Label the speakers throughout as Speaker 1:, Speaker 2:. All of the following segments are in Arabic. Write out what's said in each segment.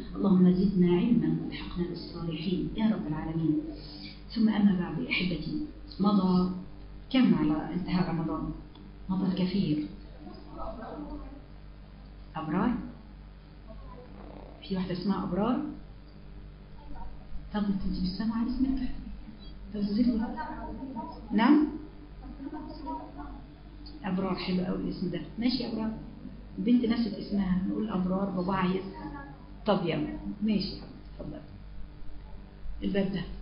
Speaker 1: اللهم زدنا علما والحقنا بالصالحين يا رب العالمين. ثم أما بعد أحبتي، مضى كم على انتهاء رمضان؟ مضى الكثير. أبرار؟ في واحدة اسمها أبرار؟ طب انت مش سامعة اسمك؟ طب زدي. نعم؟ أبرار حلو قوي الاسم ده. ماشي أبرار. بنت نسيت اسمها، نقول أبرار بابا عايز. طب يلا ماشي اتفضل. الباب ده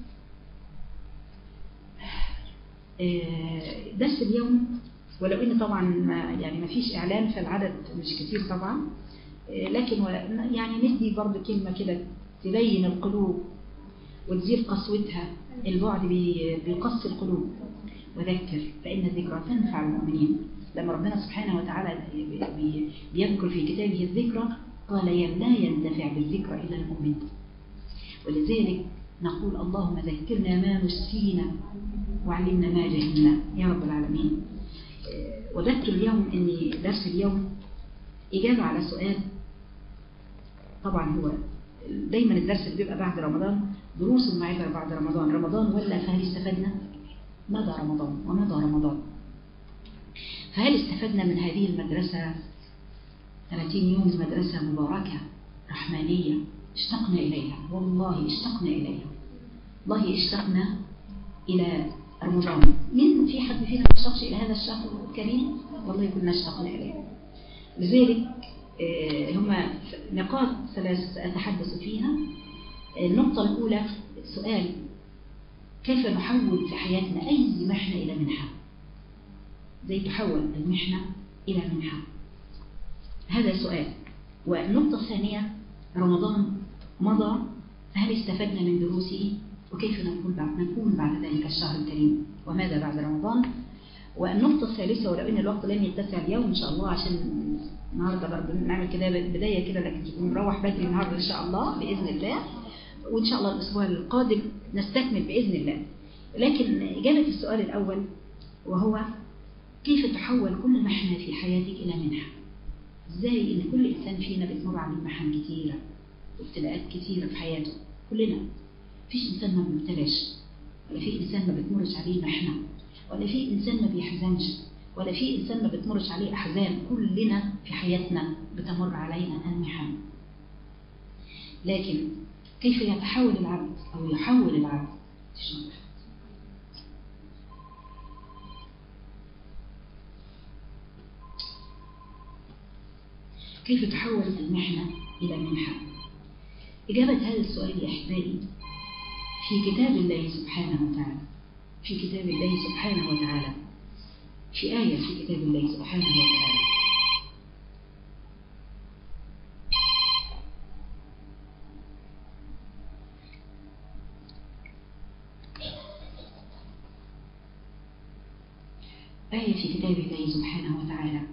Speaker 1: درس اليوم، ولو ان طبعا ما فيش اعلان فالعدد مش كتير طبعا، لكن يعني ندي برضه كلمة كده تبين القلوب وتزيل قسوتها. البعد بيقسي القلوب. وذكر فإن الذكرى تنفع المؤمنين. لما ربنا سبحانه وتعالى بيذكر في كتابه الذكرى قال لا ينتفع بالذكرى إلا المؤمن. ولذلك نقول اللهم ذكرنا ما نسينا وعلمنا ما جهلنا يا رب العالمين. وذكر اليوم أن درس اليوم إجابة على سؤال. طبعا هو دايما الدرس اللي بيبقى بعد رمضان دروس معبر بعد رمضان ولا فهل استفدنا؟ مضى رمضان ومضى رمضان، فهل استفدنا من هذه المدرسة 30 يوم مدرسة مباركة رحمانية اشتقنا إليها؟ والله اشتقنا إليها، والله اشتقنا إلى رمضان. من في حد فينا ما اشتقش إلى هذا الشهر الكريم؟ والله كنا اشتقنا إليه. لذلك هما نقاط ثلاث سأتحدث فيها. النقطة الأولى سؤال: كيف نحول في حياتنا أي محنة إلى منحة؟ زي تحول المحنة إلى منحة، هذا سؤال. والنقطة الثانية: رمضان مضى، هل استفدنا من دروسه؟ وكيف نكون بعد ذلك الشهر الكريم؟ وماذا بعد رمضان؟ والنقطة الثالثة، ولو إن الوقت لن يتسع اليوم إن شاء الله، عشان النهاردة برضه نعمل كده بداية كده، لكن تكون نروح بدري النهاردة إن شاء الله بإذن الله، وإن شاء الله الأسبوع القادم نستكمل بإذن الله. لكن إجابة السؤال الأول وهو: كيف تحول كل محنة في حياتك إلى منحة؟ إزاي إن كل إنسان فينا بتمر عليه محن كثيرة وابتلاءات كثيرة في حياته، كلنا. فيش إنسان ما بيبتلاش، ولا في إنسان ما بتمرش عليه محنة، ولا في إنسان ما بيحزنش، ولا في إنسان ما بتمرش عليه أحزان. كلنا في حياتنا بتمر علينا المحن. لكن كيف يتحول العبد أو يحول العبد؟ كيف تحول المحنة إلى منحة؟ إجابة هذا السؤال يا أحبائي في كتاب الله سبحانه وتعالى، في كتاب الله سبحانه وتعالى، في آية في كتاب الله سبحانه وتعالى. آية في كتاب الله سبحانه وتعالى.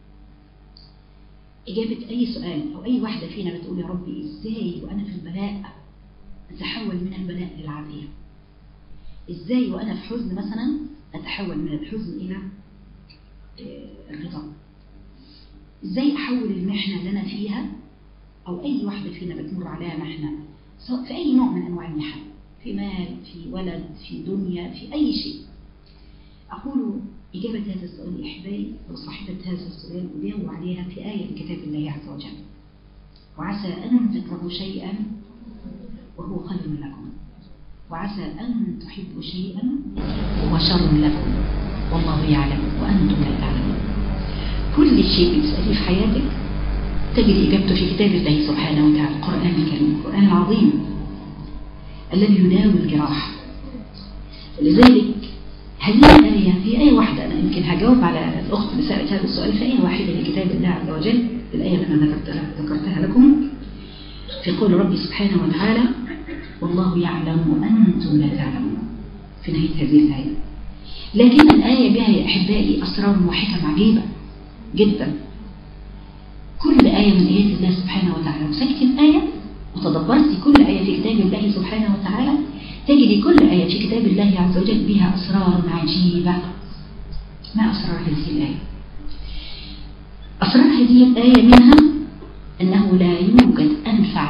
Speaker 1: إجابة أي سؤال أو أي واحدة فينا بتقول: يا ربي إزاي وأنا في البلاء أتحول من البلاء للعافية؟ إزاي وأنا في حزن مثلا أتحول من الحزن إلى الرضا؟ إزاي أحول المحنة اللي أنا فيها، أو أي واحدة فينا بتمر عليها محنة سواء في أي نوع من أنواع المحن، في مال، في ولد، في دنيا، في أي شيء. أقول إجابة هذا السؤال يا أحبائي وصاحبة هذا السؤال أجاوب عليها في آية من كتاب الله عز وجل: وعسى أن تكرهوا شيئا وهو خير لكم، وعسى أن تحبوا شيئا وهو شر لكم، والله يعلم وأنتم لا تعلمون. كل شيء بتسأليه في حياتك تجد إجابته في كتاب الله سبحانه وتعالى، القرآن الكريم، القرآن العظيم الذي يداوي الجراح. لذلك هذه الآية هي آية واحدة. أنا يمكن هجاوب على الأخت اللي سألت هذا السؤال في آية واحدة لكتاب الله عز وجل، الآية اللي أنا ذكرتها لكم في قول ربي سبحانه وتعالى: والله يعلم وأنتم لا تعلمون، في نهاية هذه الآية. لكن الآية بها يا أحبائي أسرار وحكم عجيبة جدا. كل آية من آيات الله سبحانه وتعالى، وسكت الآية وتدبرت كل آية في كتاب الله سبحانه وتعالى، تجد كل آية في كتاب الله عز وجل بها أسرار عجيبة. ما أسرار هذه الآية؟ أسرار هذه الآية منها أنه لا يوجد أنفع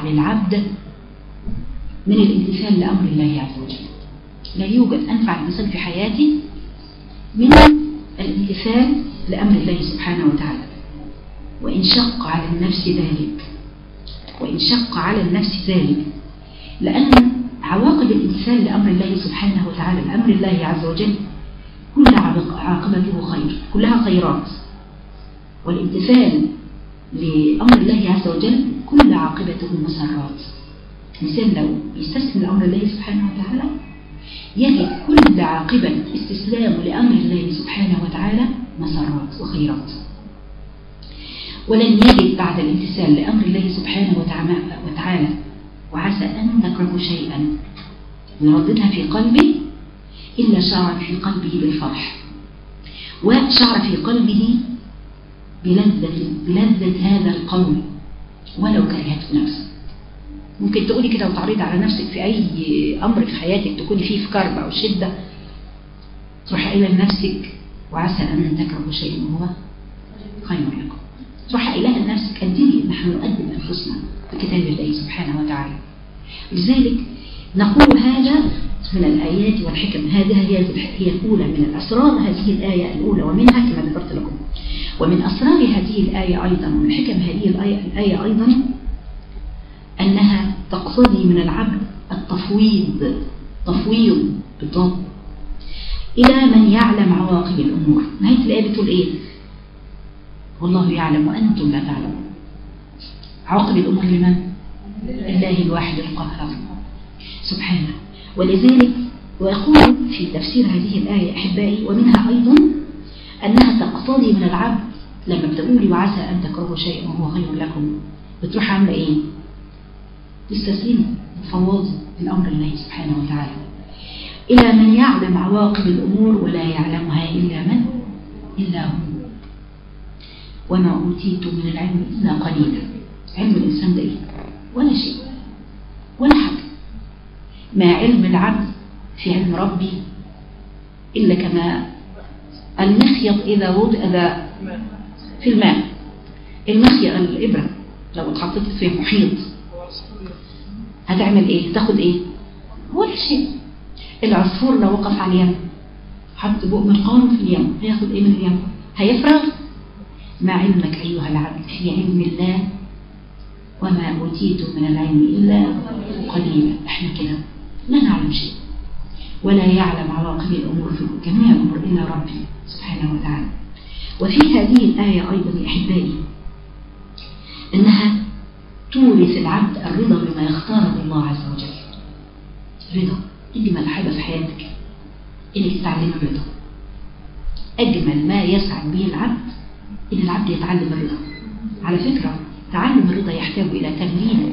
Speaker 1: للعبد من الامتثال لأمر الله عز وجل. لا يوجد أنفع امتثال في حياتي من الامتثال لأمر الله سبحانه وتعالى، وإن شق على النفس ذلك، وإن شق على النفس ذلك، لأن عواقب الامتثال لأمر الله سبحانه وتعالى لأمر الله عز وجل كل عاقبته خير، كلها خيرات. والامتثال لأمر الله عز وجل كل عاقبته مسرات. الإنسان لو يستسلم لأمر الله سبحانه وتعالى يجد كل عاقبة استسلامه لأمر الله سبحانه وتعالى مسرات وخيرات. ولن يجد بعد الامتثال لأمر الله سبحانه وتعالى وعسى أن تكرهوا شيئا ويرددها في قلبه إلا شعر في قلبه بالفرح، وشعر في قلبه بلذة هذا القول ولو كرهته نفسه. ممكن تقولي كده وتعرضي على نفسك في أي أمر في حياتك تكوني فيه في كرب أو شدة، تروح قايلة لنفسك وعسى أن تكرهوا شيئا وهو خير لكم. تروح قايلة لنفسك قدمي، نحن نقدم أنفسنا بكتاب الله سبحانه وتعالى. لذلك نقول هذا من الآيات والحكم، هذه هي الأولى من الأسرار هذه الآية الأولى، ومنها كما ذكرت لكم. ومن أسرار هذه الآية أيضا ومن حكم هذه الآية أيضا أنها تقتضي من العبد تفويض بالضبط إلى من يعلم عواقب الأمور. نهاية الآية بتقول إيه؟ والله يعلم وأنتم لا تعلمون. عواقب الأمور لمن؟ لله الواحد القهار سبحانه. ولذلك ويقول في تفسير هذه الآية أحبائي ومنها أيضا أنها تقتضي من العبد لما بتقولي وعسى أن تكرهوا شيئا وهو خير لكم، بتروح عاملة إيه؟ تستسلموا تفوضوا الأمر الله سبحانه وتعالى إلى من يعلم عواقب الأمور ولا يعلمها إلا هو. وما أوتيتم من العلم إلا قليلا. علم الإنسان ده إيه؟ ولا شيء ولا حاجة. ما علم العبد في علم ربي إلا كما المخيط إذا وضع في الماء. المخيط الإبرة لو اتحطت في محيط هتعمل إيه؟ تاخد إيه؟ ولا شيء. العصفور لو وقف على اليم حط بق مرقانه في اليم هياخد إيه من اليم؟ هيفرغ. ما علمك أيها العبد في علم الله وما أوتيتم من العلم إلا قليلا. احنا كده لا نعلم شيء ولا يعلم عواقب الأمور في جميع الأمور إلا ربي سبحانه وتعالى. وفي هذه الآية أيضا أحبائي أنها تورث العبد الرضا بما يختاره الله عز وجل. رضا أجمل حاجة في حياتك إنك تتعلم الرضا. أجمل ما يسعد به العبد إن العبد يتعلم الرضا. على فكرة تعلم الرضا يحتاج إلى تمرين.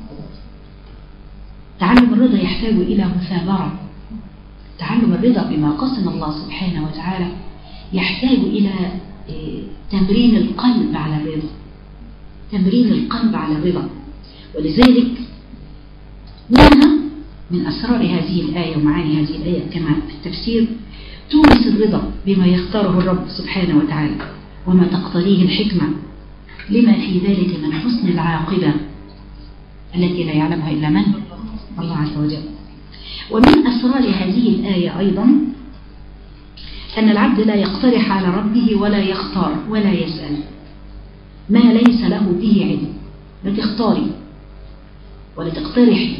Speaker 1: تعلم الرضا يحتاج إلى مثابرة. تعلم الرضا بما قسم الله سبحانه وتعالى يحتاج إلى تمرين القلب على الرضا. تمرين القلب على الرضا. ولذلك منها من أسرار هذه الآية ومعاني هذه الآية كما في التفسير تورث الرضا بما يختاره الرب سبحانه وتعالى وما تقتضيه الحكمة لما في ذلك من حسن العاقبة التي لا يعلمها إلا من؟ الله عز وجل. ومن أسرار هذه الآية أيضا أن العبد لا يقترح على ربه ولا يختار ولا يسأل ما ليس له به علم. لا تختاري ولا تقترحي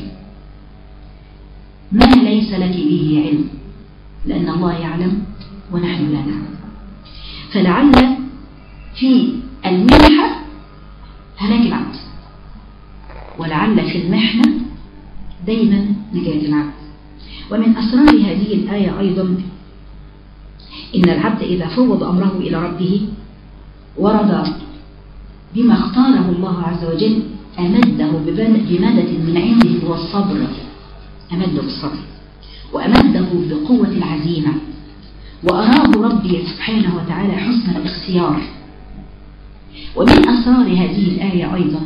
Speaker 1: ما ليس لك به علم لأن الله يعلم ونحن لا نعلم. فلعل في المنحة هلاك العبد ولعل في المحنة دايما نجاة العبد. ومن أسرار هذه الآية أيضا إن العبد إذا فوض أمره إلى ربه ورد بما اختاره الله عز وجل أمده بمدد من عنده هو الصبر. أمده بالصبر وأمده بقوة العزيمة وأراه ربي سبحانه وتعالى حسن الاختيار. ومن أسرار هذه الآية أيضا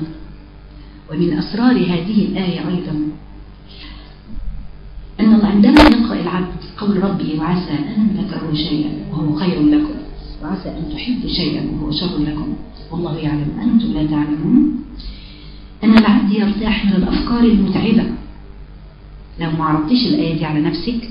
Speaker 1: أن عندما يقرأ العبد قول ربي وعسى أن تكرهوا شيئا وهو خير لكم وعسى أن تحبوا شيئا وهو شر لكم والله يعلم أنتم لا تعلمون، أن العبد يرتاح من الأفكار المتعبة. لو ما عرضتيش الآية دي على نفسك،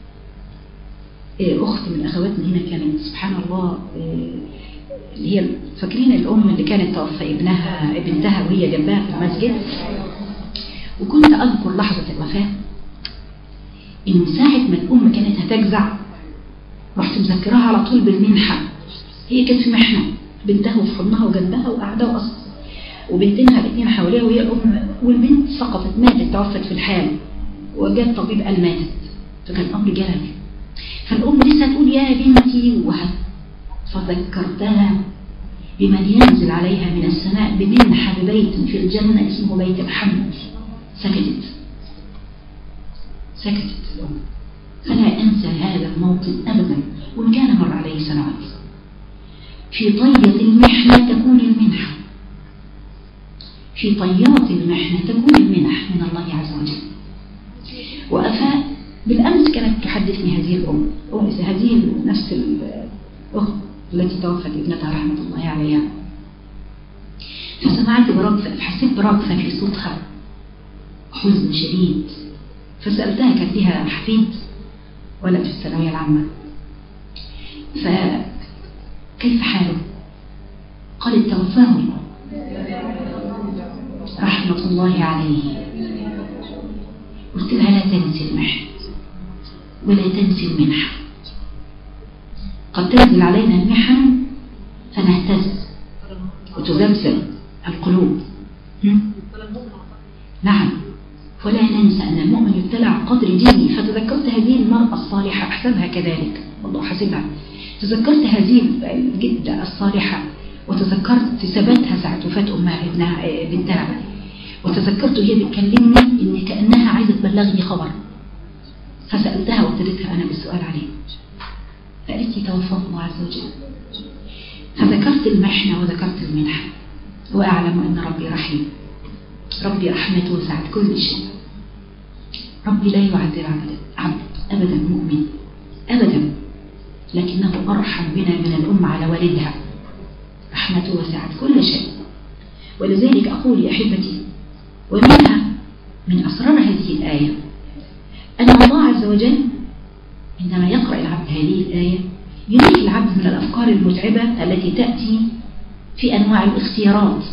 Speaker 1: أخت من أخواتنا هنا كانت سبحان الله، اللي هي فاكرين الأم اللي كانت توفى بنتها وهي جنبها في المسجد، وكنت أذكر لحظة الوفاة إن ساعة ما الأم كانت هتجزع رحت مذكرها على طول بالمنحة. هي كانت في محنة، بنتها في حضنها وجنبها وقاعدة وأصلا، وبنتينها الاثنين حواليها وهي الأم، والبنت سقطت ماتت توفت في الحال، وجاء طبيب قال ماتت، فكان الأمر جلل. فالأم لسه تقول يا بنتي فذكرتها بمن ينزل عليها من السماء بمنحة ببيت في الجنة اسمه بيت الحمد. سكتت الأم. فلا أنسى هذا الموطن أبدا، وإن كان مر عليه سنوات. في طية المحنة تكون المنحة، في طيات المحنة تكون المنح من الله عز وجل. وأفاء بالأمس كانت تحدثني هذه الأم، هذه نفس الأخت التي توفت ابنتها رحمة الله عليها، فسمعت حسيت برقصة في صوتها، حزن شديد. فسألتها، كانت لها حفيد ولد في الثانوية العامة، فكيف حاله؟ قالت توفاه رحمة الله عليه. قلت لها لا تنسي المحن ولا تنسي المنحة. قد تنزل علينا المحن فنهتز وتزلزل القلوب. نعم، ولا ننسى أن المؤمن يبتلى عن قدر دينه. فتذكرت هذه المرأة الصالحة، أحسبها كذلك والله حسبها، تذكرت هذه الجدة الصالحة، وتذكرت ثباتها ساعة وفاة أمها بنتها، وتذكرت هي بتكلمني إن كأنها عايزة تبلغني خبر. فسألتها وابتديتها أنا بالسؤال عليه، فقالت لي توفاه الله عز وجل. فذكرت المحنة وذكرت المنحة، وأعلم أن ربي رحيم، ربي رحمته وسعت كل شيء. ربي لا يعذب عبد أبدا مؤمن أبدا، لكنه أرحم بنا من الأم على والدها، رحمته وسعت كل شيء. ولذلك أقول يا أحبتي، ومنها من أسرار هذه الآية أن الله عز وجل عندما يقرأ العبد هذه الآية ينهي العبد من الأفكار المتعبة التي تأتي في أنواع الاختيارات.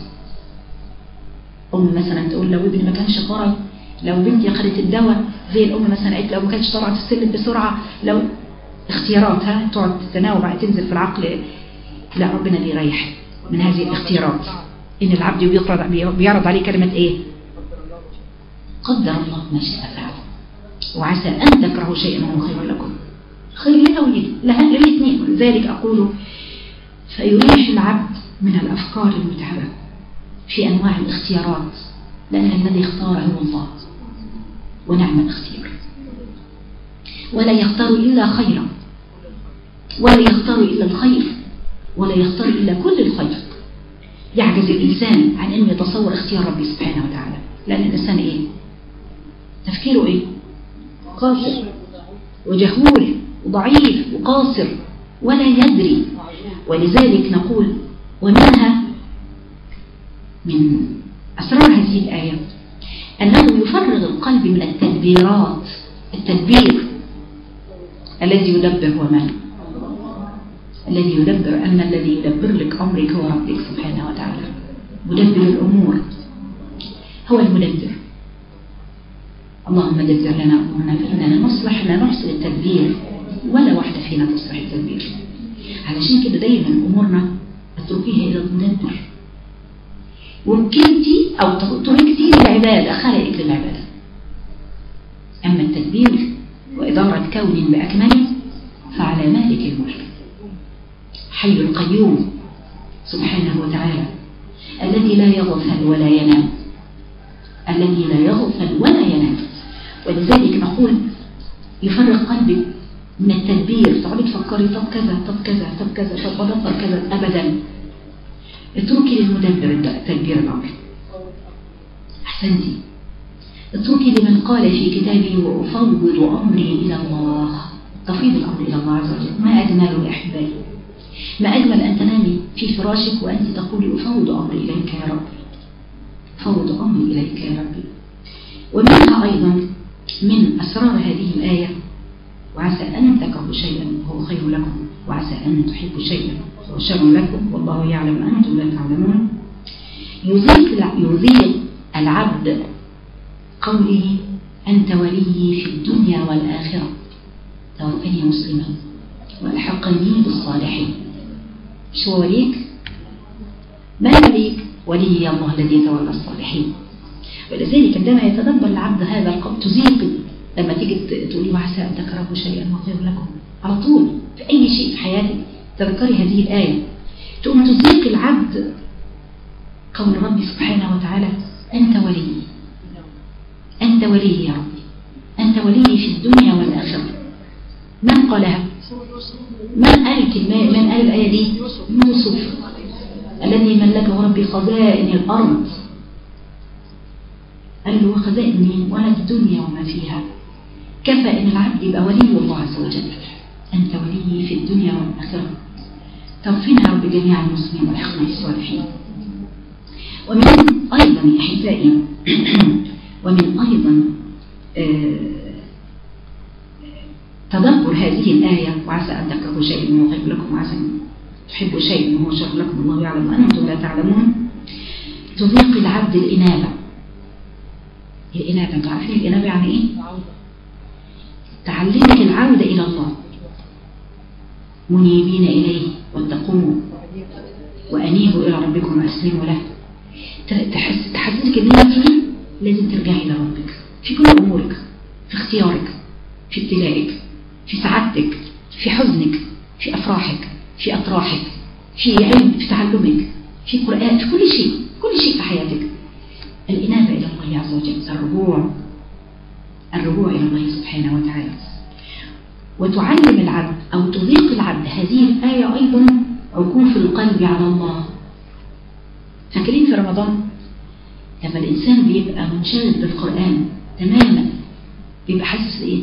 Speaker 1: أم مثلا تقول لو ابني ما كانش قرأ، لو بنتي أخذت الدواء، زي الأم مثلا قالت لو ما كانش طلعت السلم بسرعة، لو اختياراتها تقعد تتناوب بعد تنزل في العقل. لا، ربنا بيريح من هذه الاختيارات. إن العبد بيعرض عليه كلمة إيه؟ قدر الله ما شاء فعل، وعسى أن تكرهوا شيئا وهو خير لكم، خير لها للاثنين. ولذلك أقول فيريح العبد من الأفكار المتعبة في أنواع الاختيارات، لأن الذي اختاره هو الله، ونعم الاختيار. ولا يختار إلا خيرا، ولا يختار إلا الخير، ولا يختار إلا كل الخير. يعجز الإنسان عن أن يتصور اختيار ربي سبحانه وتعالى، لأن الإنسان إيه؟ تفكيره إيه؟ قاصر وجهول وضعيف وقاصر ولا يدري. ولذلك نقول ومنها من أسرار هذه الآية أنه يفرغ القلب من التدبيرات. التدبير الذي يدبر هو من؟ الذي يدبر. أما الذي يدبر لك أمرك هو ربك سبحانه وتعالى، مدبر الأمور هو المدبر. اللهم دبر لنا أمورنا فإننا نصلح لا نحسن التدبير، ولا واحدة فينا تصلح التدبير. علشان كده دايما أمورنا اتركيها إلى المدبر. وكنتي أو تركتي للعبادة، خلقك للعبادة. أما التدبير وإدارة كون بأكمله فعلى مالك الملك حي القيوم سبحانه وتعالى، الذي لا يغفل ولا ينام، الذي لا يغفل ولا ينام. ولذلك نقول يفرق قلبك من التدبير، تقعدي تفكري طب كذا طب كذا طب كذا طب بدبر كذا، أبدا. اتركي للمدبر تدبير الأمر. أحسنتي. اتركي لمن قال في كتابه وأفوض أمري إلى الله. تفيض الأمر إلى الله عز وجل. ما أجمل يا أحبائي، ما أجمل أن تنامي في فراشك وأنت تقولي أفوض أمري إليك يا رب. فوض أمري إليك يا ربي. ومنها أيضا من أسرار هذه الآية وعسى أن تكرهوا شيئا وهو خير لكم وعسى أن تحبوا شيئا وهو شر لكم والله يعلم وأنتم لا تعلمون. يذيق العبد قوله أنت ولي في الدنيا والآخرة توفني مسلما والحقني بالصالحين. شو وليك؟ من وليك؟ ولي الله الذي يتولى الصالحين. ولذلك عندما يتدبر العبد هذا القول تزيق لما تيجي تقولي وعسى أن تكرهوا شيئا وخير لكم على طول في أي شيء في حياتك تذكري هذه الآية تقوم تزيق العبد قول ربي سبحانه وتعالى أنت ولي، أنت ولي يا ربي، أنت ولي في الدنيا والآخرة. من قالها؟ من قال الآية دي؟ يوسف الذي ملكه ربي خزائن الأرض. قال له خزائن مين؟ ولا الدنيا وما فيها. كفى إن العبد يبقى ولي الله عز وجل. أنت ولي في الدنيا والآخرة توفينا يا رب جميع المسلمين والحقنا بالصالحين. ومن أيضا يا أحبائي ومن أيضا تدبر هذه الآية وعسى أن تكرهوا شيئا وهو خير لكم وعسى أن تحبوا شيئا وهو شر لكم والله يعلم وأنتم لا تعلمون. تذيق العبد الإنابة. الإنابة انتوا عارفين الإنابة يعني إيه؟ تعلمك العودة إلى الله منيبين إليه واتقوه وأنيبوا إلى ربكم وأسلموا له. تحسسك إن أنت لازم ترجعي إلى ربك في كل أمورك، في اختيارك، في ابتلائك، في سعادتك، في حزنك، في أفراحك، في أطراحك، في علم، في تعلمك، في قرآن، في كل شيء، كل شيء في حياتك. الإنابة إلى الله عز وجل، الرجوع إلى الله سبحانه وتعالى. وتعلم العبد أو تذيق العبد هذه الآية أيضا عكوف القلب على الله. فاكرين في رمضان لما الإنسان بيبقى منشغل بالقرآن تماما بيبقى حاسس إيه؟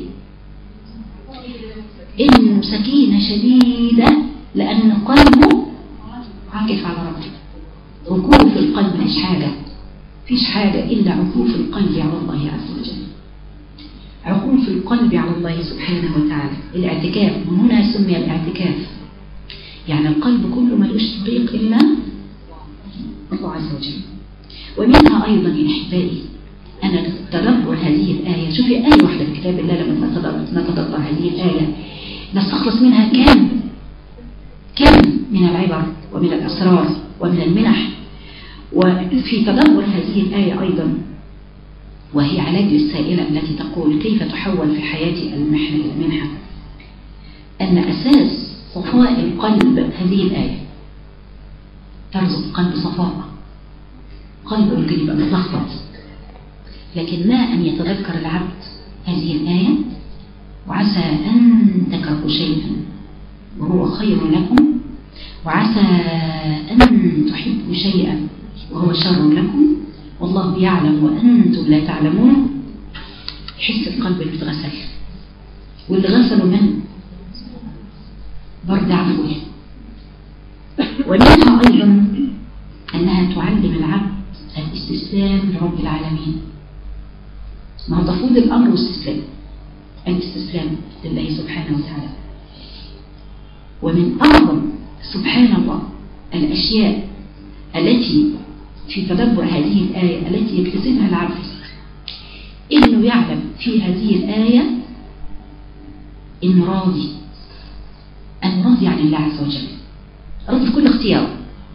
Speaker 1: إنه سكينة شديدة لأن قلبه عاكف على ربه. عكوف القلب مش حاجة، فيش حاجة إلا عكوف القلب على الله عز وجل. عكوف القلب على الله سبحانه وتعالى. الاعتكاف من هنا سمي الاعتكاف، يعني القلب كله ملوش طريق إلا الله عز وجل. ومنها أيضا يا أحبائي أنا تدبر هذه الآية. شوفي آية واحدة في كتاب الله لما نتدبر هذه الآية نستخلص منها كم من العبر ومن الأسرار ومن المنح. وفي تدبر هذه الآية أيضا وهي علاج للسائلة التي تقول كيف تحول في حياتي المحنة إلى منحة، أن أساس صفاء القلب هذه الآية ترزق القلب صفاء. قلب ممكن يبقى متلخبط، لكن ما أن يتذكر العبد هذه الآية وعسى أن تكرهوا شيئا وهو خير لكم وعسى أن تحبوا شيئا وهو شر لكم والله يعلم وأنتم لا تعلمون. يحس القلب اللي اتغسل واللي غسلوا منه برد عفوه. ومنها أيضا أنها تعلم العبد الاستسلام لرب العالمين. ما هو تفوض الأمر واستسلام، الاستسلام لله سبحانه وتعالى. ومن أعظم سبحان الله الأشياء التي في تدبر هذه الآية التي يكتسبها العبد إنه يعلم في هذه الآية إنه راضي، أنه راضي عن الله عز وجل، راضي في كل اختيار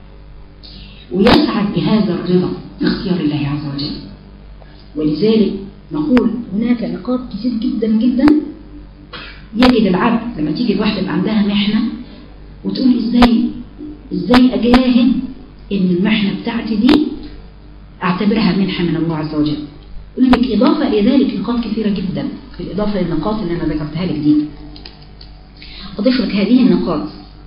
Speaker 1: ويسعد بهذا الرضا في اختيار الله عز وجل. ولذلك نقول هناك نقاط كثير جدا جدا يجد العبد لما تيجي الواحدة يبقى عندها محنة وتقول ازاي اجاهد ان المحنة بتاعتي دي اعتبرها منحة من الله عز وجل. يقول لك اضافة الى ذلك نقاط كثيرة جدا بالاضافة للنقاط اللي انا ذكرتها لك دي. اضيف لك هذه النقاط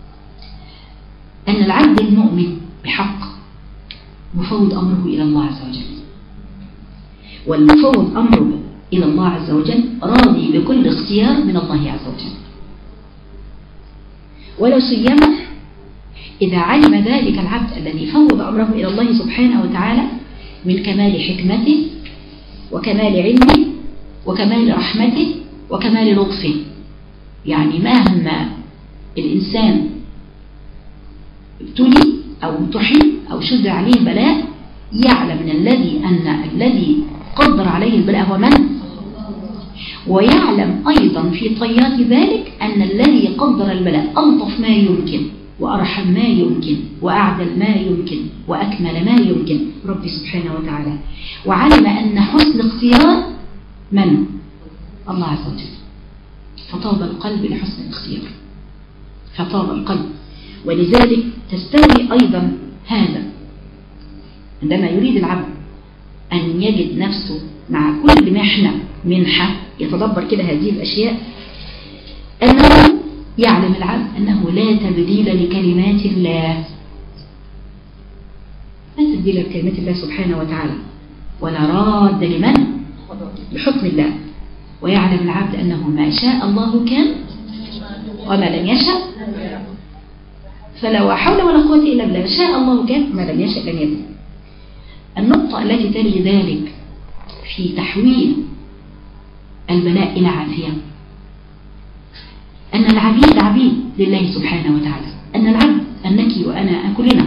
Speaker 1: ان العبد المؤمن بحق مفوض امره الى الله عز وجل، والمفوض امره الى الله عز وجل راضي بكل اختيار من الله عز وجل. ولو سيما إذا علم ذلك العبد الذي فوض أمره إلى الله سبحانه وتعالى من كمال حكمته وكمال علمه وكمال رحمته وكمال لطفه. يعني مهما الإنسان ابتلي أو امتحن أو شد عليه بلاء، يعلم أن الذي قدر عليه البلاء هو من؟ ويعلم أيضا في طيات ذلك أن الذي قدر البلاء ألطف ما يمكن وأرحم ما يمكن وأعدل ما يمكن وأكمل ما يمكن، ربي سبحانه وتعالى. وعلم أن حسن اختيار من؟ الله عز وجل. فطاب القلب لحسن الاختيار، فطاب القلب. ولذلك تستوي أيضا هذا عندما يريد العبد أن يجد نفسه مع كل منحة يتدبر كده هذه الأشياء، أنه يعلم العبد أنه لا تبديل لكلمات الله، لا تبديل لكلمات الله سبحانه وتعالى، ولا راد لمن؟ لحكم الله. ويعلم العبد أنه ما شاء الله كان وما لم يشاء فلا حول ولا قوة إلا بالله. شاء الله كان وما لم يشاء لم يكن. النقطة التي تلي ذلك في تحويل البلاء إلى عافية، أن العبيد عبيد لله سبحانه وتعالى، أن العبد أنك وأنا كلنا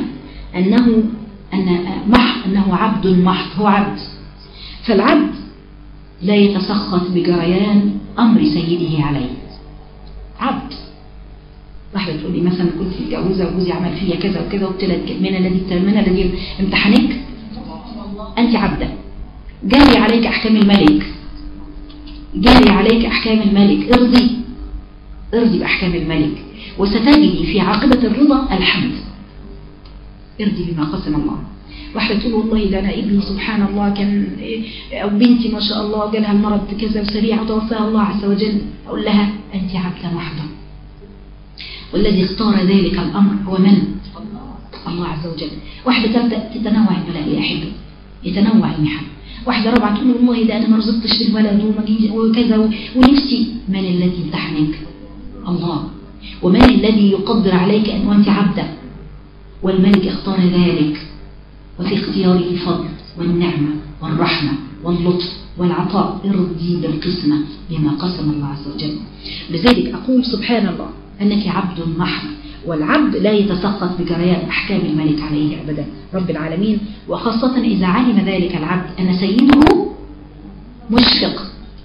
Speaker 1: أنه عبد محض، هو عبد. فالعبد لا يتسخط بجريان أمر سيده عليه. عبد. واحدة تقول لي مثلا كنت متجوزة وجوزي عمل فيا كذا وكذا وابتلت، من الذي امتحنك؟ أنت عبدة، جاري عليك أحكام الملك، جاري عليك أحكام الملك، ارضي بأحكام الملك، وستجدي في عاقبة الرضا الحمد. ارضي بما قسم الله. واحدة تقول والله ده أنا ابني سبحان الله كان، أو بنتي ما شاء الله جالها المرض كذا وسريع وتوفاها الله عز وجل، أقول لها أنت عبدة محضة، والذي اختار ذلك الأمر هو من؟ الله عز وجل. واحدة ثالثة تتنوع البلاء يا أحبي، يتنوع المحن. واحدة رابعة تقول والله ده أنا ما رزقتش بالولد وكذا ونفسي. من الذي امتحنك؟ الله. ومن الذي يقدر عليك أن أنت عبدة؟ والملك اختار ذلك، وفي اختياره الفضل والنعمة والرحمة واللطف والعطاء. ارضي بالقسمة بما قسم الله عز وجل. لذلك أقول سبحان الله أنك عبد محض، والعبد لا يتسقط بجريان أحكام الملك عليه أبدا رب العالمين. وخاصة إذا علم ذلك العبد أن سيده مشفق،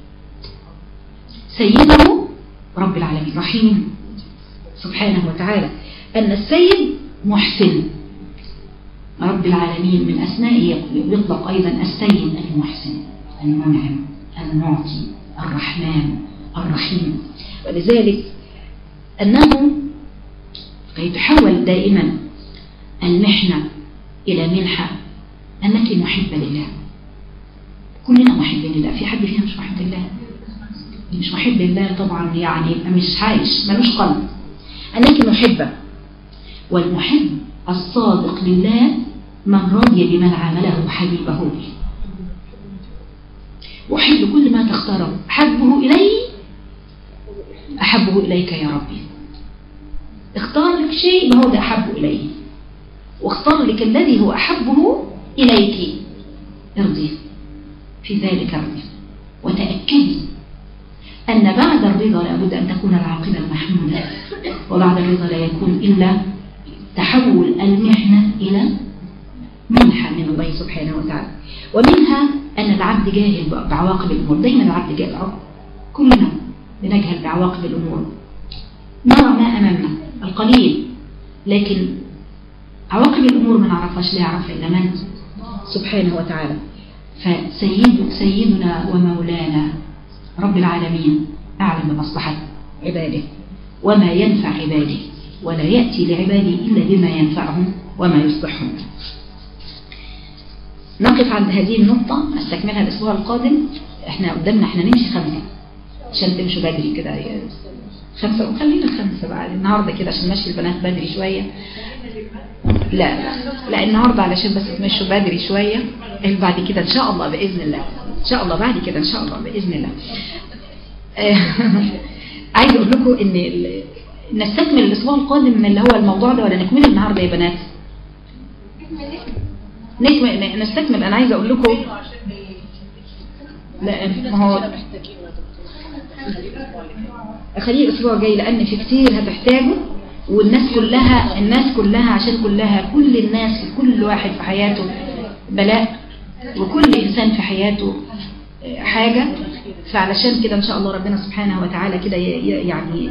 Speaker 1: سيده رب العالمين رحيم سبحانه وتعالى، أن السيد محسن رب العالمين. من أسمائه يطلق أيضا السيد المحسن المنعم المعطي الرحمن الرحيم. ولذلك أنه يتحول دائما المحنة إلى منحة، أنك محبة لله. كلنا محبين لله، في حد فينا مش محب لله؟ مش محب لله طبعا، يعني مش عايش، ملوش قلب. أنك محبة، والمحب الصادق لله من رضي بمن عامله حبيبه به. وأحب كل ما تختاره، أحبه إلي أحبه إليك يا ربي. اختار لك شيء ما هو ده أحب إليه، واختار لك الذي هو أحبه إليك. ارضي في ذلك، ارضي. وتأكدي أن بعد الرضا لابد أن تكون العاقبة المحمودة، وبعد الرضا لا يكون إلا تحول المحنة إلى منحة من الله سبحانه وتعالى. ومنها أن العبد جاهل بعواقب الأمور. دايما العبد جاهل، كلنا بنجهل بعواقب الأمور، نرى ما أمامنا القليل، لكن عواقب الأمور ما نعرفهاش، لا يعرف إلا من؟ سبحانه وتعالى. فسيدنا ومولانا رب العالمين أعلم بمصلحة عباده وما ينفع عباده، ولا يأتي لعباده إلا بما ينفعهم وما يصلحهم. نقف عند هذه النقطة، استكملها الأسبوع القادم. احنا قدامنا نمشي 5 عشان تمشوا بدري كده، 5 وخلينا 5 بقى النهاردة كده عشان نمشي البنات بدري شوية. لا النهاردة علشان بس تمشوا بدري شوية، بعد كده إن شاء الله بإذن الله، إن شاء الله بعد كده إن شاء الله بإذن الله. عايز أقول لكم إن نستكمل الأسبوع القادم اللي هو الموضوع ده، ولا نكمل النهاردة يا بنات؟ نستكمل. أنا عايزة أقول لكم لا ما هو خليه الأسبوع الجاي، لأن في كتير هتحتاجه، والناس كلها عشان كل الناس، كل واحد في حياته بلاء، وكل إنسان في حياته حاجة. فعلشان كده إن شاء الله ربنا سبحانه وتعالى كده يعني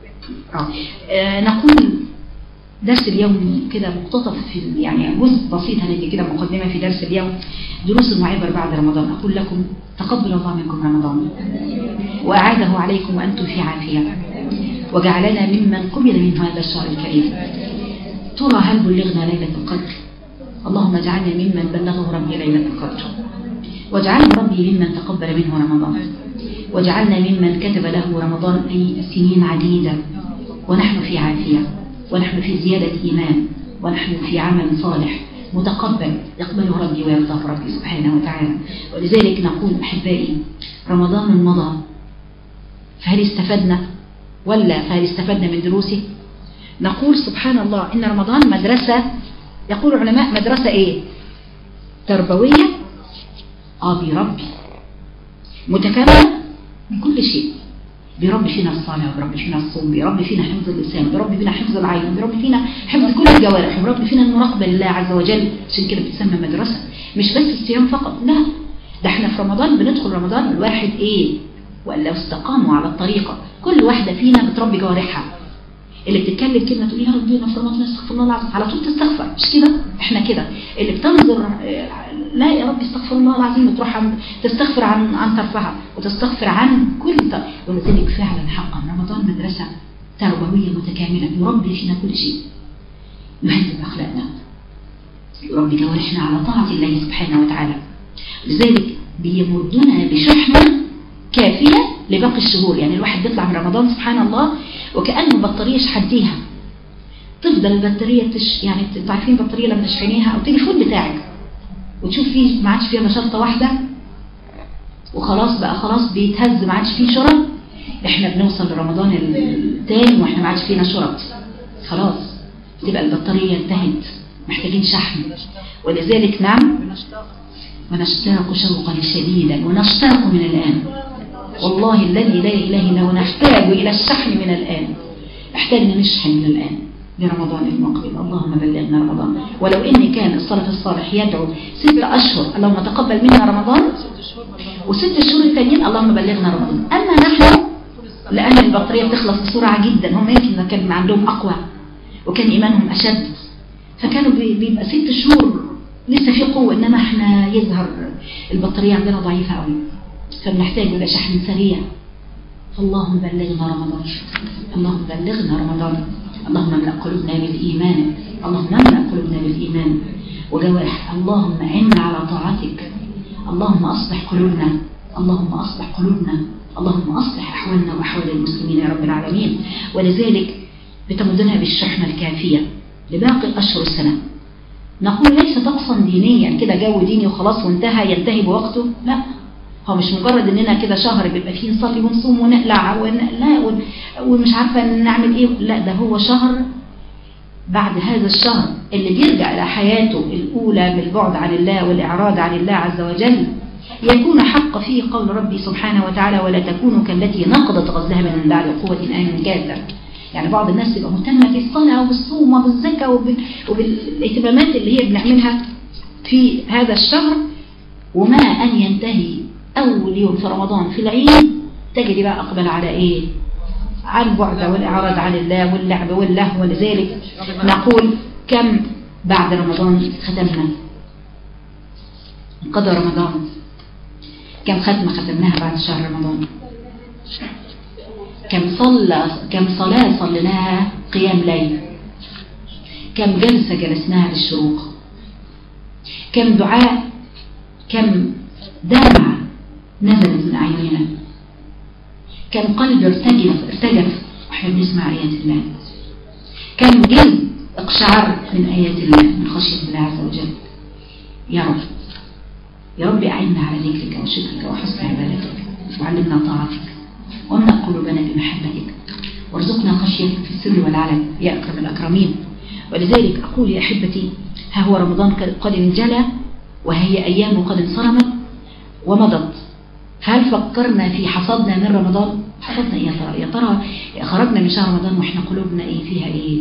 Speaker 1: نقول درس اليوم كده مقتطف في يعني جزء بسيط هندي كده مقدمة في درس اليوم، دروس وعبر بعد رمضان. أقول لكم تقبل الله منكم رمضان وأعاده عليكم وأنتم في عافية، وجعلنا ممن قبل منه هذا الشهر الكريم. ترى هل بلغنا ليلة القدر؟ اللهم اجعلنا ممن بلغه ربي ليلة القدر، واجعلنا ربي ممن تقبل منه رمضان، واجعلنا ممن كتب له رمضان أي سنين عديدة ونحن في عافية، ونحن في زيادة إيمان، ونحن في عمل صالح متقبل يقبله ربي ويرضاه ربي سبحانه وتعالى. ولذلك نقول أحبائي رمضان مضى، فهل استفدنا فهل استفدنا من دروسه؟ نقول سبحان الله إن رمضان مدرسة، يقول العلماء مدرسة إيه؟ تربوية بربي متكاملة من كل شيء. بربي فينا الصلاة، بربي فينا الصوم، بربي فينا حفظ اللسان، بربي فينا حفظ العين، بربي فينا حفظ كل الجوارح، بربي فينا المراقبة لله عز وجل. عشان كده بتسمى مدرسة، مش بس الصيام فقط، لا ده احنا في رمضان بندخل رمضان الواحد وأن لو استقاموا على الطريقة، كل واحدة فينا بتربي جوارحها. اللي بتتكلم كلمة تقول يا ربي انا في رمضان استغفر الله العظيم، على طول تستغفر، مش كده؟ احنا كده. اللي بتنظر لا يا ربي استغفر الله العظيم، بتروح تستغفر عن طرفها وتستغفر عن كل ولذلك فعلا حقا رمضان مدرسة تربوية متكاملة، يربي فينا كل شيء، يهذب أخلاقنا، يربي جوارحنا على طاعة الله سبحانه وتعالى. لذلك بيمدنا بشحنة كافية لباقي الشهور. يعني الواحد بيطلع من رمضان سبحان الله وكأنه بطارية شحديها، تفضل البطارية يعني تعرفين بطارية لما تشحنيها أو تليفون بتاعك وتشوف فيه ما عادش فيها نشاطة واحدة وخلاص بقى خلاص بيتهز، ما عادش فيه شرط. احنا بنوصل لرمضان التاني واحنا ما عادش فينا شرط، خلاص تبقى البطارية انتهت، محتاجين شحن. ولذلك نعم ونشتاق شوقا شديدا، ونشتاق من الآن والله الذي لا إله إلا هو، نحتاج إلى الشحن من الآن، احتاجنا نشحن من الآن لرمضان المقبل. اللهم بلغنا رمضان. ولو إن كان السلف الصالح يدعو 6 أشهر اللهم تقبل منا رمضان، و6 شهور التانيين اللهم بلغنا رمضان. أما نحن لأن البطارية بتخلص بسرعة جدا، هم يمكن كان عندهم أقوى وكان إيمانهم أشد، فكانوا بيبقى 6 شهور لسه في قوة، إنما احنا يظهر البطارية عندنا ضعيفة قوي، فبنحتاج إلى شحن سريع. اللهم بلغنا رمضان، اللهم بلغنا رمضان، اللهم املأ قلوبنا بالإيمان، اللهم املأ قلوبنا بالإيمان وجوارح. اللهم أعنا على طاعتك، اللهم أصلح قلوبنا، اللهم أصلح قلوبنا، اللهم أصلح أحوالنا وأحوال المسلمين يا رب العالمين. ولذلك بتمدنا بالشحنة الكافية لباقي أشهر السنة. نقول ليس طقسا دينيا كده جو ديني وخلاص وانتهى ينتهي بوقته، لا، هو مش مجرد اننا كده شهر بيبقى فيه نصلي ونصوم ونقلع ومش عارفه نعمل ايه، لا ده هو شهر بعد هذا الشهر اللي بيرجع الى حياته الاولى بالبعد عن الله والاعراض عن الله عز وجل، يكون حق فيه قول ربي سبحانه وتعالى ولا تكونوا كالتي نقضت غزلها من بعد قوة أنكاثا. يعني بعض الناس تبقى مهتمة بالصلاة وبالصوم وبالزكاة وبالاهتمامات اللي هي بنعملها في هذا الشهر، وما أن ينتهي أول يوم في رمضان في العيد تجد بقى أقبل على على البعد والإعراض عن الله واللعب واللهو. ولذلك نقول كم بعد رمضان ختمنا، قضى رمضان كم ختمة ختمناها بعد شهر رمضان، كم صلاة صليناها قيام ليل، كم جلسة جلسناها للشروق، كم دعاء، كم دمعة نزلت من أعيننا، كم قلب ارتجف وإحنا بنسمع آيات الله، كم جلد اقشعر من آيات الله من خشية الله عز وجل. يا رب يا رب أعنا على ذكرك وشكرك وحسن عبادتك، وعلمنا طاعتك، واملأ قلوبنا بمحبتك، وارزقنا خشيتك في السر والعلن يا أكرم الأكرمين. ولذلك أقول يا أحبتي ها هو رمضان قد انجلى وهي أيام قد انصرمت ومضت. هل فكرنا في حصدنا من رمضان؟ حصدنا إيه يا ترى خرجنا من شهر رمضان وإحنا قلوبنا إيه فيها إيه؟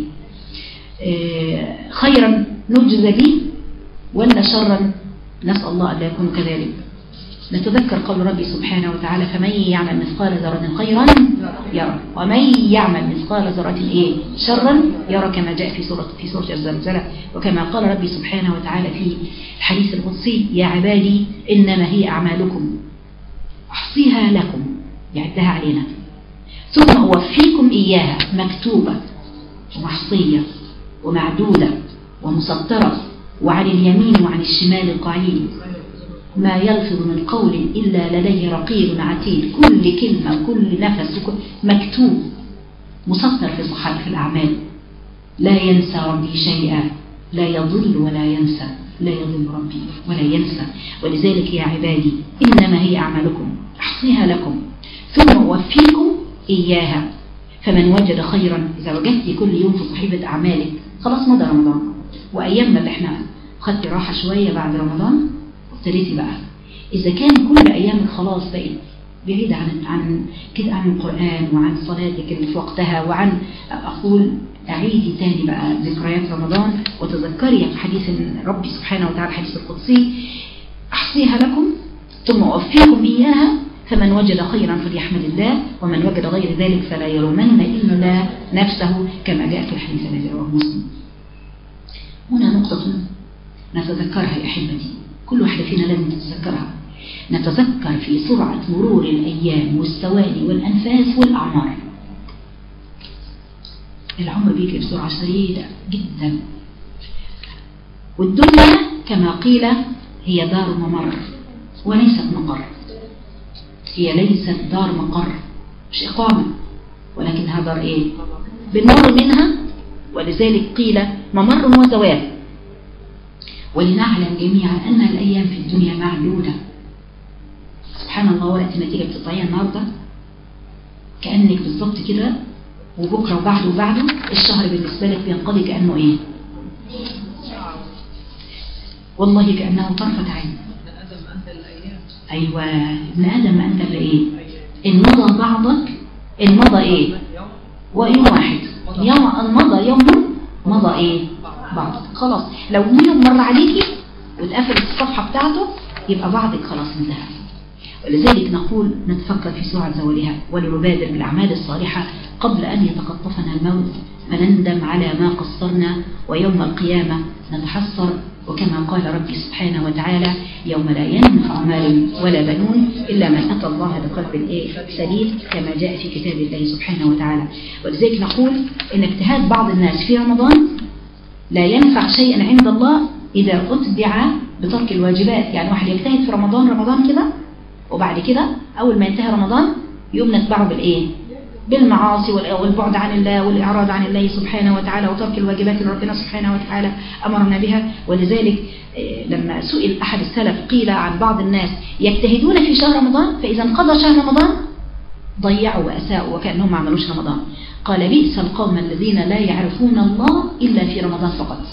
Speaker 1: خيرا نجزى به ولا شرا نسأل الله أن لا يكون كذلك. نتذكر قول ربي سبحانه وتعالى فمن يعمل مثقال ذرة خيرا يرى ومن يعمل مثقال ذرة إيه شرا يرى، كما جاء في سورة الزلزلة، وكما قال ربي سبحانه وتعالى في الحديث القدسي يا عبادي إنما هي أعمالكم أحصيها لكم، يعدها علينا ثم أوفيكم إياها مكتوبة ومحصية ومعدودة ومسطرة وعن اليمين وعن الشمال قعيد ما يلفظ من قول إلا لديه رقيب عتيد. كل كلمة كل نفس مكتوب مسطر في صحائف الأعمال. لا ينسى ربي شيئا، لا يضل ولا ينسى، لا يضل ربي ولا ينسى. ولذلك يا عبادي إنما هي أعمالكم أحصيها لكم ثم أوفيكم إياها. فمن وجد خيرا، إذا وجدت كل يوم في صحيفة أعمالك خلاص مضى رمضان، وأيامنا اللي احنا خدت راحة شوية بعد رمضان ابتديتي بقى، إذا كان كل أيامك خلاص بقت بعيد عن كده، عن القرآن وعن صلاتك اللي في وقتها، وعن أقول أعيدي تاني بقى ذكريات رمضان وتذكري حديث ربي سبحانه وتعالى الحديث القدسي أحصيها لكم ثم أوفيكم إياها. فمن وجد خيرا فليحمد الله ومن وجد غير ذلك فلا يلومن إلا نفسه، كما جاء في الحديث الذي رواه مسلم. هنا نقطة نتذكرها يا أحبتي، كل واحدة فينا لازم تتذكرها. نتذكر في سرعة مرور الأيام والثواني والأنفاس والأعمار. العمر بيجري بسرعة شديدة جدا، والدنيا كما قيل هي دار ممر وليست مقر. هي ليست دار مقر، مش إقامة، ولكنها دار إيه؟ بنمر منها، ولذلك قيل ممر وزوال. ولنعلم جميعا أن الأيام في الدنيا معدودة. سبحان الله، وقت النتيجة بتطلعيها النهاردة كأنك بالضبط كده، وبكرة وبعده وبعده الشهر بالنسبة لك بينقضي كأنه إيه؟ والله كأنه طرفة عين. أيوة ابن آدم ما أنت إيه؟ إن مضى بعضك إن مضى إيه؟ ويوم واحد يوم أن مضى يوم مضى إيه؟ بعضك. خلاص لو يوم مر عليكي واتقفلت الصفحة بتاعته يبقى بعضك خلاص انتهى. ولذلك نقول نتفكر في سرعة زوالها ولنبادر بالأعمال الصالحة قبل أن يتقطفنا الموت فنندم على ما قصرنا، ويوم القيامة نتحسر. وكما قال ربي سبحانه وتعالى يوم لا ينفع مال ولا بنون إلا من أتى الله بقلب سليم، كما جاء في كتاب الله سبحانه وتعالى. ولذلك نقول إن اجتهاد بعض الناس في رمضان لا ينفع شيئا عند الله إذا أتبع بترك الواجبات. يعني واحد يجتهد في رمضان كده، وبعد كده أول ما ينتهي رمضان يوم نتبعه بالإيه؟ بالمعاصي والبعد عن الله والإعراض عن الله سبحانه وتعالى وترك الواجبات اللي ربنا سبحانه وتعالى أمرنا بها. ولذلك لما سئل أحد السلف قيل عن بعض الناس يجتهدون في شهر رمضان فإذا انقضى شهر رمضان ضيعوا وأساءوا وكأنهم ما عملوش رمضان. قال بئس القوم الذين لا يعرفون الله إلا في رمضان فقط.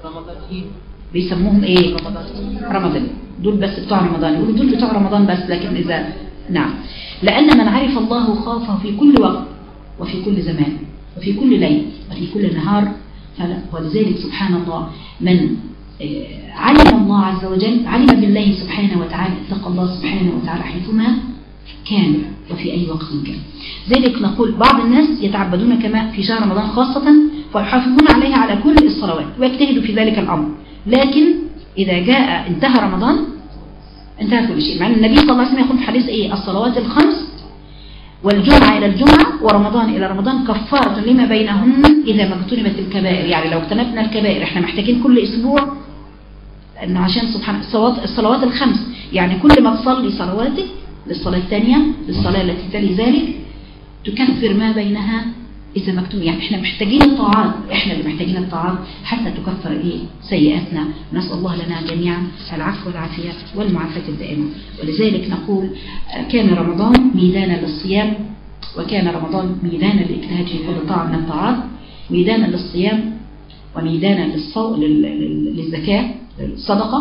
Speaker 1: بيسموهم إيه؟ رمضان. دول بس بتوع رمضان، يقولوا دول بتوع رمضان بس. لكن إذا نعم، لأن من عرف الله خافه في كل وقت وفي كل زمان وفي كل ليل وفي كل نهار. ولذلك سبحان الله من علم الله عز وجل علم بالله سبحانه وتعالى، اتقى الله سبحانه وتعالى حيثما كان وفي أي وقت كان. ذلك نقول بعض الناس يتعبدون كما في شهر رمضان خاصة ويحافظون عليها على كل الصلوات ويجتهدوا في ذلك الأمر، لكن إذا جاء انتهى رمضان انتهى كل شيء. مع أن النبي صلى الله عليه وسلم يقول في حديث إيه؟ الصلوات الخمس والجمعة إلى الجمعة ورمضان إلى رمضان كفارة لما بينهن إذا ما اجتنبت الكبائر. يعني لو اجتنبنا الكبائر احنا محتاجين كل أسبوع، لأنه عشان سبحان الصلوات الخمس، يعني كل ما تصلي صلواتك للصلاة الثانية للصلاة التي تلي ذلك تكفر ما بينها إذا مكتوب. يعني احنا محتاجين الطاعات، احنا اللي محتاجين الطاعات حتى تكفر ايه سيئاتنا. نسأل الله لنا جميعا العفو والعافية والمعافاة الدائمة. ولذلك نقول كان رمضان ميدانا للصيام، وكان رمضان ميدانا للاجتهاد في كل طاعة من الطاعات، ميدانا للصيام وميدانا للزكاة للصدقة،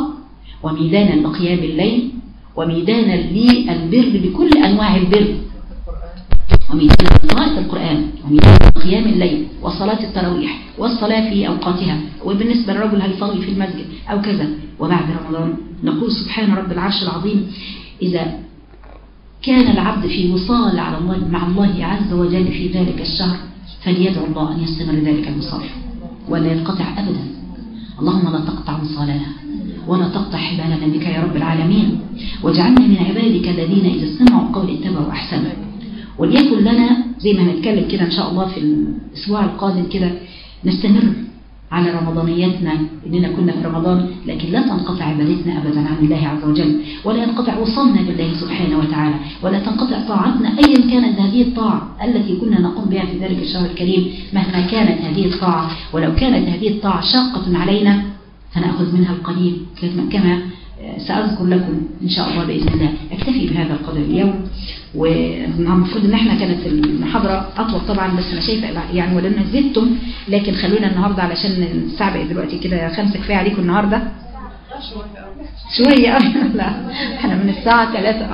Speaker 2: وميدانا لقيام الليل، وميدانا للبر بكل أنواع البر، وميدانا لقراءة القرآن، وميدانا لقيام الليل وصلاة التراويح والصلاة في أوقاتها، وبالنسبة للرجل هيصلي في المسجد أو كذا. وبعد رمضان نقول سبحان رب العرش العظيم. إذا كان العبد في وصال على الله مع الله عز وجل في ذلك الشهر فليدعو الله أن يستمر ذلك الوصال ولا ينقطع أبدا. اللهم لا تقطع وصالنا ولا تقطع حبالنا بك يا رب العالمين، واجعلنا من عبادك الذين إذا استمعوا القول اتبعوا أحسنه. وليكن لنا زي ما هنتكلم كده إن شاء الله في الأسبوع القادم كده نستمر على رمضانيتنا، إننا كنا في رمضان لكن لا تنقطع عبادتنا أبدا عن الله عز وجل، ولا ينقطع وصلنا بالله سبحانه وتعالى، ولا تنقطع طاعتنا أيا كانت هذه الطاعة التي كنا نقوم بها في ذلك الشهر الكريم مهما كانت هذه الطاعة. ولو كانت هذه الطاعة شاقة علينا فنأخذ منها القليل كما سأذكر لكم إن شاء الله بإذن الله. أكتفي بهذا القدر اليوم، والمفروض إن احنا كانت المحاضرة أطول طبعا، بس أنا شايفة يعني ولأن زدتم، لكن خلونا النهاردة علشان نستعبق دلوقتي كده 5 كفاية عليكم النهاردة شوية. لا احنا من الساعة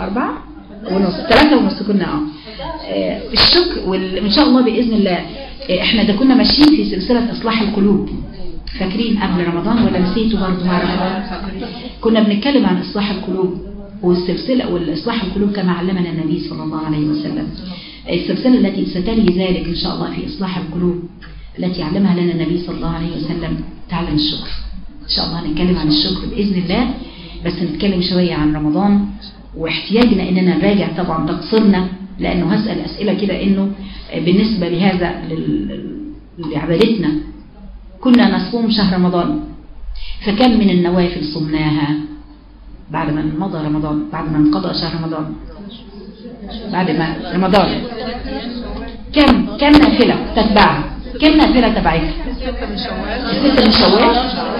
Speaker 2: 3:30 كنا الشكر وإن شاء الله بإذن الله. احنا ده كنا ماشيين في سلسلة إصلاح القلوب، فاكرين قبل رمضان ولا نسيتوا برضه مع رمضان؟ كنا بنتكلم عن إصلاح القلوب والسلسلة والإصلاح القلوب كما علمنا النبي صلى الله عليه وسلم. السلسلة التي ستلي ذلك إن شاء الله في إصلاح القلوب التي علمها لنا النبي صلى الله عليه وسلم تعلم الشكر. إن شاء الله هنتكلم عن الشكر بإذن الله، بس نتكلم شوية عن رمضان واحتياجنا إننا نراجع طبعا تقصيرنا، لأنه هسأل أسئلة كده إنه بالنسبة لهذا لعبادتنا. كنا نصوم شهر رمضان، فكم من النوافل صمناها بعد ما مضى رمضان، بعد ما انقضى شهر رمضان، بعد ما رمضان كم نافلة تتبعها؟ كم نافلة تبعتها؟ 6 من شوال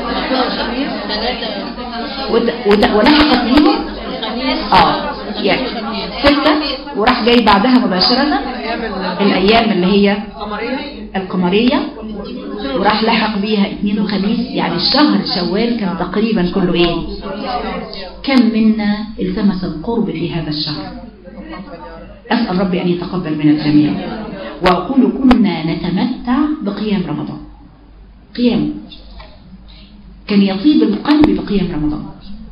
Speaker 2: ولحقت بيهم يعني 6 وراح جاي بعدها مباشرة الأيام اللي هي القمرية، وراح لحق بيها 2 وخميس. يعني الشهر شوال كان تقريبا كله ايه؟ كم منا التمس القرب في هذا الشهر؟ أسأل ربي أن يتقبل من الجميع. وأقول كنا نتمتع بقيام رمضان، قيام كان يطيب القلب بقيام رمضان.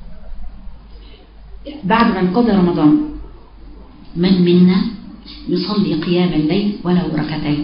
Speaker 2: بعد ما انقضى رمضان من منا يصلي قيام الليل ولو ركعتين؟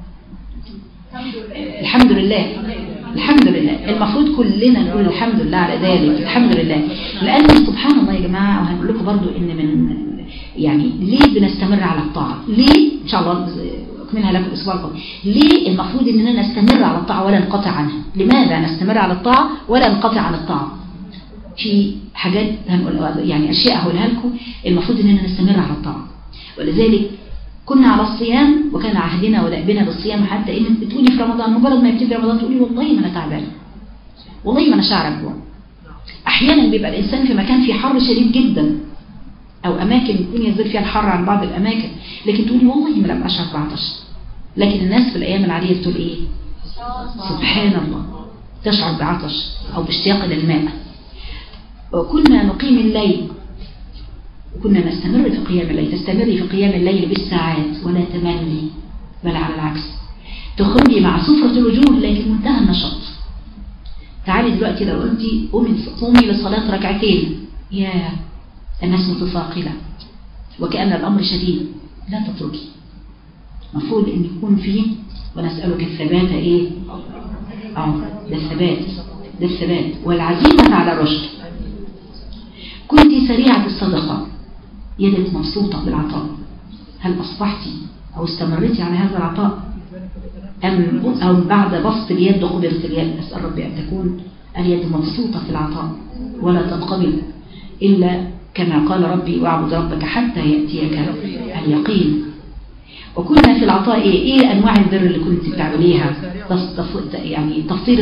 Speaker 2: الحمد لله، الحمد لله. المفروض كلنا نقول الحمد لله على ذلك، الحمد لله. لأن سبحان الله يا جماعة، وهنقول لكم برضو إن من يعني ليه بنستمر على الطاعة؟ ليه إن شاء الله أكملها لكم الأسبوع القادم. ليه المفروض إننا نستمر على الطاعة ولا نقطع عنها؟ لماذا نستمر على الطاعة ولا نقطع عن الطاعة؟ في حاجات هنقول يعني أشياء هقولها لكم المفروض إننا نستمر على الطاعة. ولذلك كنا على الصيام، وكان عهدنا ودأبنا بالصيام، حتى إن بتقولي في رمضان مجرد ما يبتدي رمضان تقولي والله ما أنا تعبانة، والله ما أنا شاعرة بجوع. أحيانا بيبقى الإنسان في مكان فيه حر شديد جدا، أو أماكن يكون يزيد فيها الحر عن بعض الأماكن، لكن تقولي والله ما لم أشعر بعطش. لكن الناس في الأيام العادية بتقول إيه؟ سبحان الله، تشعر بعطش أو باشتياق للماء. وكنا نقيم الليل وكنا نستمر في قيام الليل. تستمري في قيام الليل بالساعات ولا تملي، بل على العكس تخرجي مع صفرة الوجوه لكن منتهى النشاط. تعالي دلوقتي لو قلتي قومي للصلاة ركعتين، يا الناس متثاقلة وكأن الأمر شديد. لا تتركي، مفروض أن يكون فيه ونسألك الثبات إيه؟ ده الثبات، ده الثبات والعزيمة على الرشد. كنت سريعة الصدقة، يدك مبسوطة بالعطاء. هل أصبحتي أو استمرتي على هذا العطاء أم بعد بسط اليد قبلت اليد؟ أسأل ربي أن تكون اليد مبسوطة في العطاء ولا تنقبل إلا كما قال ربي واعبد ربك حتى يأتيك اليقين. وكنا في العطاء إيه أنواع البر اللي كنت بتعمليها؟ يعني تفطير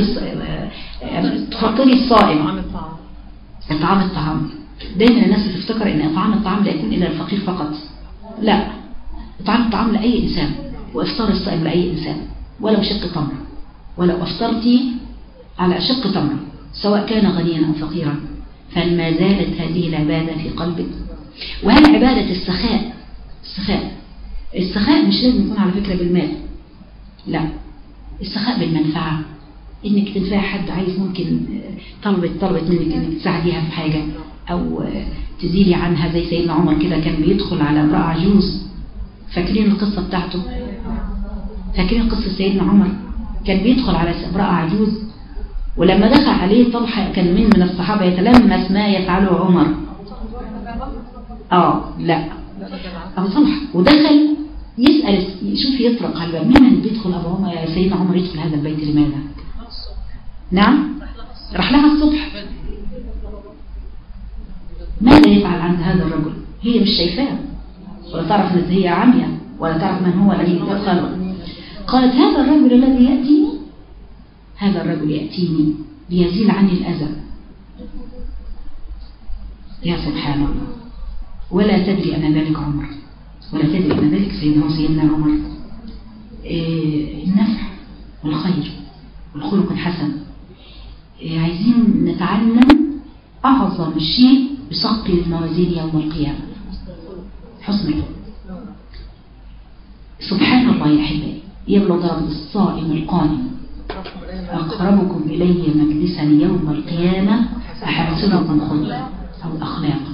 Speaker 2: الصائم، إطعام الطعام. دايما الناس بتفتكر ان اطعام الطعام لا يكون الا الفقير فقط. لا، اطعام الطعام لاي انسان، وافطار الصائم لاي انسان، ولو شق تمره، ولو افطرتي على شق تمره سواء كان غنيا او فقيرا فما زالت هذه العبادة في قلبك. وهل عبادة السخاء مش لازم يكون على فكرة بالمال، لا، السخاء بالمنفعة، انك تنفع حد عايز، ممكن طلبت منك انك تساعديها في حاجة او تزيلي عنها، زي سيدنا عمر كده كان بيدخل على امرأة عجوز. فاكرين القصة بتاعته؟ فاكرين قصة سيدنا عمر؟ كان بيدخل على امرأة عجوز، ولما دخل عليه طلحة كان من الصحابة يتلمس ما يفعله عمر. لا أبو طلحة، ودخل يسأل، يشوف يطرق على الباب، مين اللي بيدخل أبو عمر يا سيدنا عمر يدخل هذا البيت لماذا؟ نعم، راح لها الصبح. ماذا يفعل عند هذا الرجل؟ هي مش شايفاه، ولا تعرف ان هي عمية، ولا تعرف من هو الذي دخل. قالت هذا الرجل يأتيني ليزيل عني الأذى. يا سبحان الله. ولا تدري أن ذلك عمر، ولا تدري أن ذلك سيدنا عمر. النفع والخير والخلق الحسن. عايزين نتعلم أعظم شيء بصقل الموازين يوم القيامة، حسن الخلق. سبحان الله يا أحبائي، يبلغ درجة الصائم القائم أقربكم إلي مجلسا يوم القيامة أحسنكم خلقا أو أخلاقا.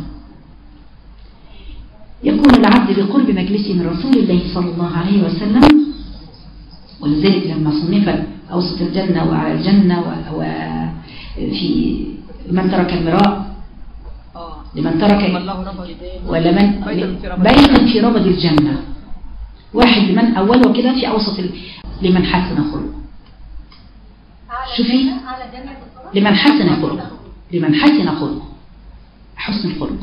Speaker 2: يكون العبد بقرب مجلسه من رسول الله صلى الله عليه وسلم. ولذلك لما صنفت أوسط الجنة وعلى الجنة وفي من ترك المراء، لمن ترك ولمن بيتا في ربد الجنة، واحد لمن أوله كده في أوسط لمن حسن خلق. شوفي، لمن حسن خلق، حسن الخلق.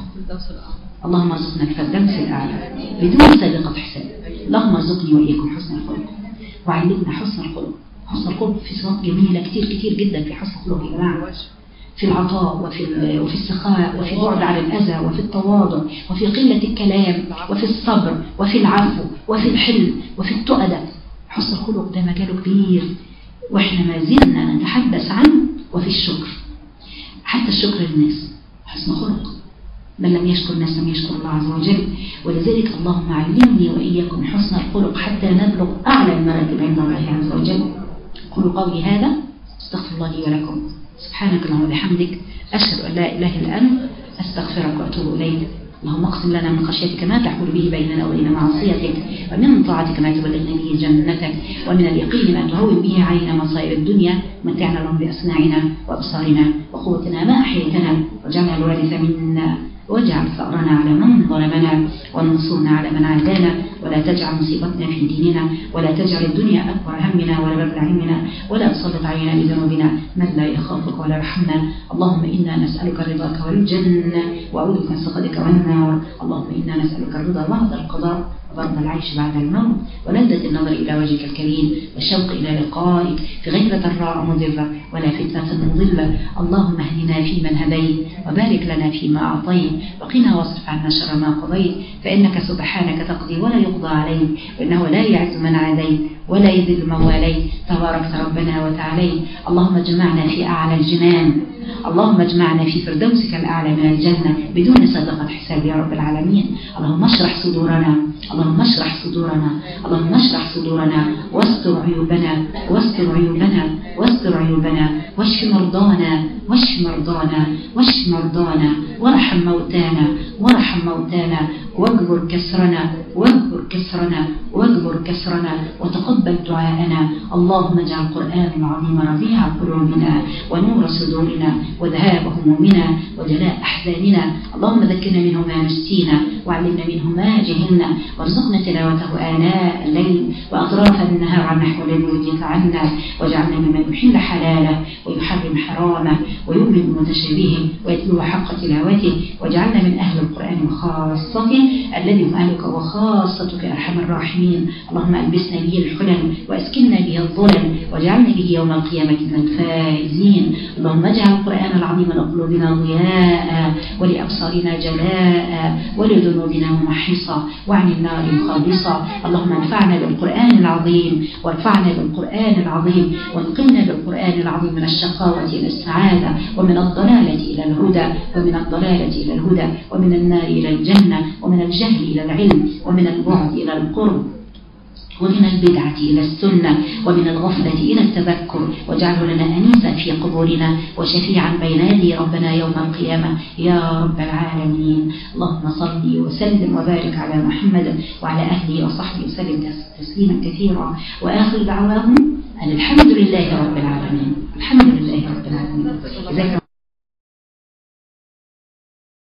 Speaker 2: اللهم ارزقنا الفردوس الأعلى بدون سابقة حساب. اللهم ارزقني وإياكم حسن الخلق، وعلمنا حسن الخلق. حسن الخلق في صفات جميلة كتير جدا في حسن الخلق يا جماعة، في العطاء وفي السخاء، وفي البعد عن الأذى، وفي التواضع، وفي قلة الكلام، وفي الصبر، وفي العفو، وفي الحلم، وفي التؤدة. حسن الخلق ده مجاله كبير، واحنا ما زلنا نتحدث عنه. وفي الشكر، حتى الشكر للناس حسن خلق. من لم يشكر الناس لم يشكر الله عز وجل. ولذلك اللهم علمني وإياكم حسن الخلق حتى نبلغ أعلى المراتب عند الله عز وجل. قولوا قولي هذا، استغفر الله لي ولكم. سبحانك اللهم وبحمدك، أشهد أن لا إله إلا أنت، أستغفرك وأتوب إليك. اللهم اقسم لنا من خشيتك ما تحول به بيننا وبين معصيتك، ومن طاعتك ما تبلغنا به جنتك، ومن اليقين ما تهون به علينا مصائب الدنيا. متعنا لهم بأسماعنا وأبصارنا وقوتنا ما أحييتنا، واجعلنا الوارث منا، واجعل ثأرنا على من ظلمنا، وانصرنا على من عادانا، ولا تجعل مصيبتنا في ديننا، ولا تجعل الدنيا أكبر همنا ولا مبلغ علمنا، ولا تسلط علينا بذنوبنا من لا يخافك ولا يرحمنا. اللهم إنا نسألك رضاك والجنة، وأعوذ بك من سخطك والنار. اللهم إنا نسألك الرضا بعد القضاء، وبرد العيش بعد الموت، ولذة النظر إلى وجهك الكريم، والشوق إلى لقائك في غير ضراء مضرة ولا فتنة مضلة. اللهم اهدنا فيمن هديت، وبارك لنا فيما أعطيت، وقنا واصرف عنا شر ما قضيت، فإنك سبحانك تقضي ولا يقضى عليك، وإنه لا يعز من عاديت ولا يذل من واليت، تباركت ربنا وتعاليت. اللهم اجمعنا في أعلى الجنان، اللهم اجمعنا في فردوسك الأعلى من الجنة بدون سابقة حساب يا رب العالمين. اللهم اشرح صدورنا، اللهم اشرح صدورنا، اللهم اشرح صدورنا، واستر عيوبنا، واستر عيوبنا، واستر عيوبنا، واشف مرضانا، واشف مرضانا، واشف مرضانا، وارحم موتانا، وارحم موتانا، واجبر كسرنا، واجبر كسرنا، واجبر كسرنا، وتقبل دعاءنا. اللهم اجعل القرآن العظيم ربيع قلوبنا، ونور صدورنا، وذهاب همومنا، وجلاء أحزاننا. اللهم ذكرنا منه ما نسينا، وعلمنا منه ما جهلنا، وارزقنا تلاوته آناء الليل وأطراف النهار عن نحو الذي يرضيك عنا، واجعلنا ممن يحل حلاله ويحرم حرامه، ويؤمن بمتشابهه ويتلو حق تلاوته، واجعلنا من أهل القرآن وخاصته الذي هم أهلك وخاصتك أرحم الراحمين. اللهم ألبسنا به الحلى السنن وأسكننا به الظلم واجعلنا به يوم القيامة من الفائزين. اللهم اجعل القرآن العظيم لقلوبنا ضياء ولأبصارنا جلاء ولذنوبنا ممحصا وعن النار خالصا. اللهم انفعنا بالقرآن العظيم وارفعنا بالقرآن العظيم وانقلنا بالقرآن العظيم من الشقاوة إلى السعادة ومن الضلالة إلى الهدى ومن الضلالة إلى الهدى ومن النار إلى الجنة ومن الجهل إلى العلم ومن البعد إلى القرب ومن البدعة إلى السنة ومن الغفلة إلى التذكر واجعله لنا أنيسا في قبورنا وشفيعا بين يدي ربنا يوم القيامة يا رب العالمين. اللهم صل وسلم وبارك على محمد وعلى أهله وصحبه وسلم تسليما كثيرا وآخر دعواهم أن الحمد لله رب العالمين. الحمد لله رب العالمين.